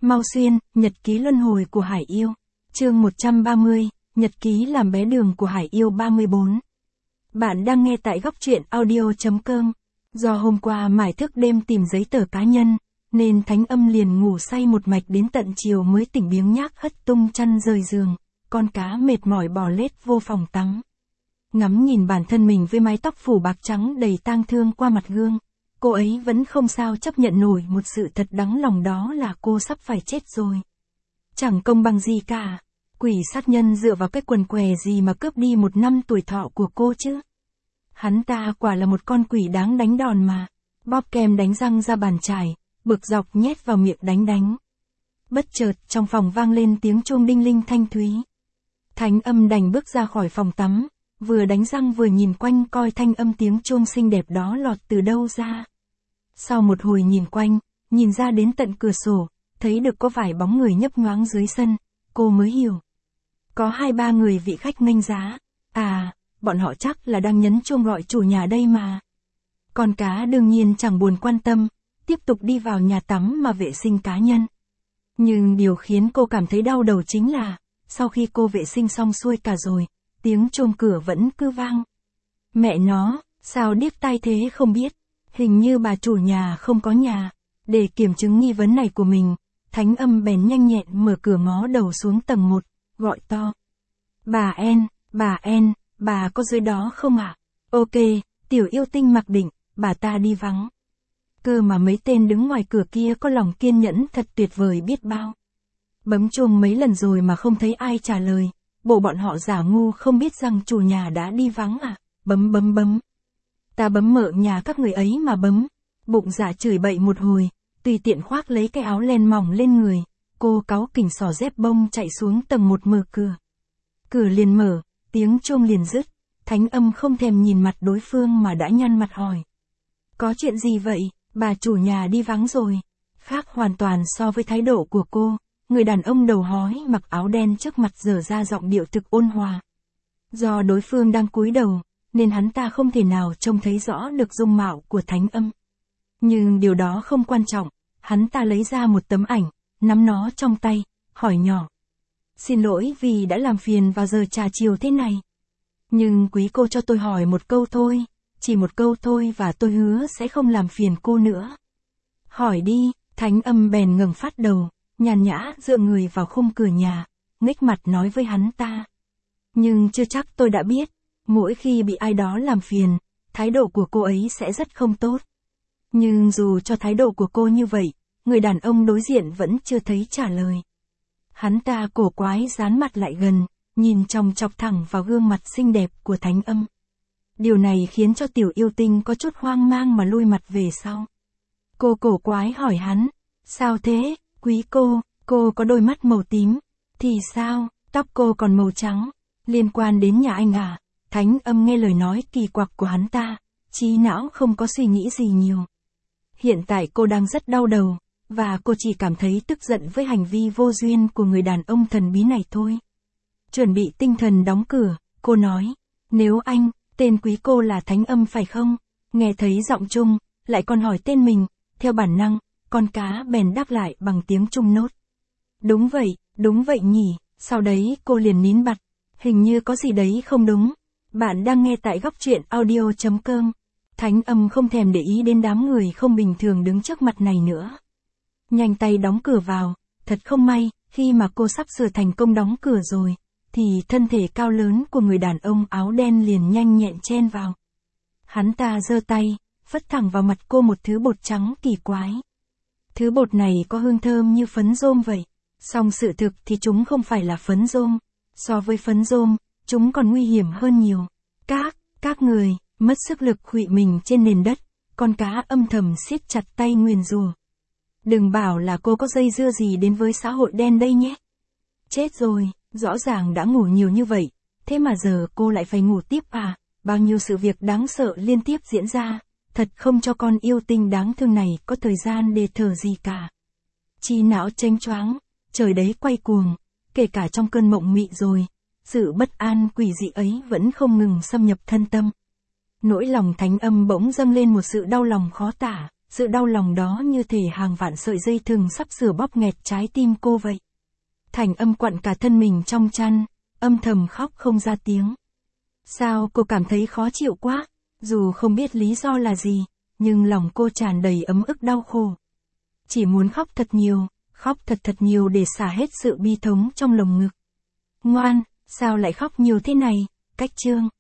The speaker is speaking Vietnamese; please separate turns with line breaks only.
Mau Xuyên, nhật ký luân hồi của Hải Yêu. Chương 130, nhật ký làm bé đường của Hải Yêu 34. Bạn đang nghe tại góc truyện audio.com. Do hôm qua mải thức đêm tìm giấy tờ cá nhân, nên Thánh Âm liền ngủ say một mạch đến tận chiều mới tỉnh biếng nhác hất tung chăn rời giường, con cá mệt mỏi bò lết vô phòng tắm. Ngắm nhìn bản thân mình với mái tóc phủ bạc trắng đầy tang thương qua mặt gương, cô ấy vẫn không sao chấp nhận nổi một sự thật đắng lòng, đó là cô sắp phải chết rồi. Chẳng công bằng gì cả. Quỷ sát nhân dựa vào cái quần què gì mà cướp đi 1 năm tuổi thọ của cô chứ? Hắn ta quả là một con quỷ đáng đánh đòn mà. Bóp kem đánh răng ra bàn chải, bực dọc nhét vào miệng đánh. Bất chợt trong phòng vang lên tiếng chuông đinh linh thanh thúy. Thánh Âm đành bước ra khỏi phòng tắm, vừa đánh răng vừa nhìn quanh coi thanh âm tiếng chuông xinh đẹp đó lọt từ đâu ra. Sau một hồi nhìn quanh, nhìn ra đến tận cửa sổ, thấy được có vài bóng người nhấp nhoáng dưới sân, cô mới hiểu. Có 2-3 người vị khách nghênh giá. À, bọn họ chắc là đang nhấn chuông gọi chủ nhà đây mà. Con cá đương nhiên chẳng buồn quan tâm, tiếp tục đi vào nhà tắm mà vệ sinh cá nhân. Nhưng điều khiến cô cảm thấy đau đầu chính là, sau khi cô vệ sinh xong xuôi cả rồi, tiếng chuông cửa vẫn cứ vang. Mẹ nó, sao điếc tai thế không biết, hình như bà chủ nhà không có nhà. Để kiểm chứng nghi vấn này của mình, Thánh Âm bèn nhanh nhẹn mở cửa ngó đầu xuống tầng 1, gọi to. Bà En, bà có dưới đó không ạ? Ok, tiểu yêu tinh mặc định, bà ta đi vắng. Cơ mà mấy tên đứng ngoài cửa kia có lòng kiên nhẫn thật tuyệt vời biết bao. Bấm chuông mấy lần rồi mà không thấy ai trả lời, bộ bọn họ giả ngu không biết rằng chủ nhà đã đi vắng à? Bấm. Ta bấm mở nhà các người ấy mà bấm. Bụng dạ chửi bậy một hồi, tùy tiện khoác lấy cái áo len mỏng lên người, cô cáu kỉnh xỏ dép bông chạy xuống tầng 1 mở cửa. Cửa liền mở, tiếng chuông liền dứt, Thánh Âm không thèm nhìn mặt đối phương mà đã nhăn mặt hỏi. Có chuyện gì vậy, bà chủ nhà đi vắng rồi. Khác hoàn toàn so với thái độ của cô, người đàn ông đầu hói mặc áo đen trước mặt dở ra giọng điệu thực ôn hòa. Do đối phương đang cúi đầu, nên hắn ta không thể nào trông thấy rõ được dung mạo của Thánh Âm. Nhưng điều đó không quan trọng, hắn ta lấy ra một tấm ảnh, nắm nó trong tay, hỏi nhỏ. Xin lỗi vì đã làm phiền vào giờ trà chiều thế này. Nhưng quý cô cho tôi hỏi một câu thôi, chỉ một câu thôi và tôi hứa sẽ không làm phiền cô nữa. Hỏi đi, Thánh Âm bèn ngẩng phát đầu, nhàn nhã dựa người vào khung cửa nhà, nghếch mặt nói với hắn ta. Nhưng chưa chắc tôi đã biết, mỗi khi bị ai đó làm phiền, thái độ của cô ấy sẽ rất không tốt. Nhưng dù cho thái độ của cô như vậy, người đàn ông đối diện vẫn chưa thấy trả lời. Hắn ta cổ quái dán mặt lại gần, nhìn chòng chọc thẳng vào gương mặt xinh đẹp của Thánh Âm. Điều này khiến cho tiểu yêu tinh có chút hoang mang mà lui mặt về sau. Cô cổ quái hỏi hắn, sao thế, quý cô có đôi mắt màu tím, thì sao, tóc cô còn màu trắng, liên quan đến nhà anh à? Thánh Âm nghe lời nói kỳ quặc của hắn ta, trí não không có suy nghĩ gì nhiều. Hiện tại cô đang rất đau đầu, và cô chỉ cảm thấy tức giận với hành vi vô duyên của người đàn ông thần bí này thôi. Chuẩn bị tinh thần đóng cửa, cô nói, nếu anh, tên quý cô là Thánh Âm phải không? Nghe thấy giọng Trung, lại còn hỏi tên mình, theo bản năng, con cá bèn đáp lại bằng tiếng Trung nốt. Đúng vậy nhỉ, sau đấy cô liền nín bặt, hình như có gì đấy không đúng. Bạn đang nghe tại góc truyện audio.com. Thánh Âm không thèm để ý đến đám người không bình thường đứng trước mặt này nữa. Nhanh tay đóng cửa vào, thật không may, khi mà cô sắp sửa thành công đóng cửa rồi, thì thân thể cao lớn của người đàn ông áo đen liền nhanh nhẹn chen vào. Hắn ta giơ tay, phất thẳng vào mặt cô một thứ bột trắng kỳ quái. Thứ bột này có hương thơm như phấn rôm vậy, song sự thực thì chúng không phải là phấn rôm, so với phấn rôm, chúng còn nguy hiểm hơn nhiều. Các người, mất sức lực khuỵu mình trên nền đất, con cá âm thầm siết chặt tay nguyền rủa. Đừng bảo là cô có dây dưa gì đến với xã hội đen đây nhé. Chết rồi, rõ ràng đã ngủ nhiều như vậy, thế mà giờ cô lại phải ngủ tiếp à? Bao nhiêu sự việc đáng sợ liên tiếp diễn ra, thật không cho con yêu tinh đáng thương này có thời gian để thở gì cả. Trí não chênh choáng, trời đấy quay cuồng, kể cả trong cơn mộng mị rồi, sự bất an quỷ dị ấy vẫn không ngừng xâm nhập thân tâm. Nỗi lòng Thánh Âm bỗng dâng lên một sự đau lòng khó tả, sự đau lòng đó như thể hàng vạn sợi dây thừng sắp sửa bóp nghẹt trái tim cô vậy. Thành Âm quặn cả thân mình trong chăn, âm thầm khóc không ra tiếng. Sao cô cảm thấy khó chịu quá, dù không biết lý do là gì, nhưng lòng cô tràn đầy ấm ức đau khổ. Chỉ muốn khóc thật nhiều, khóc thật nhiều để xả hết sự bi thống trong lồng ngực. Ngoan, sao lại khóc nhiều thế này, Cách Trương?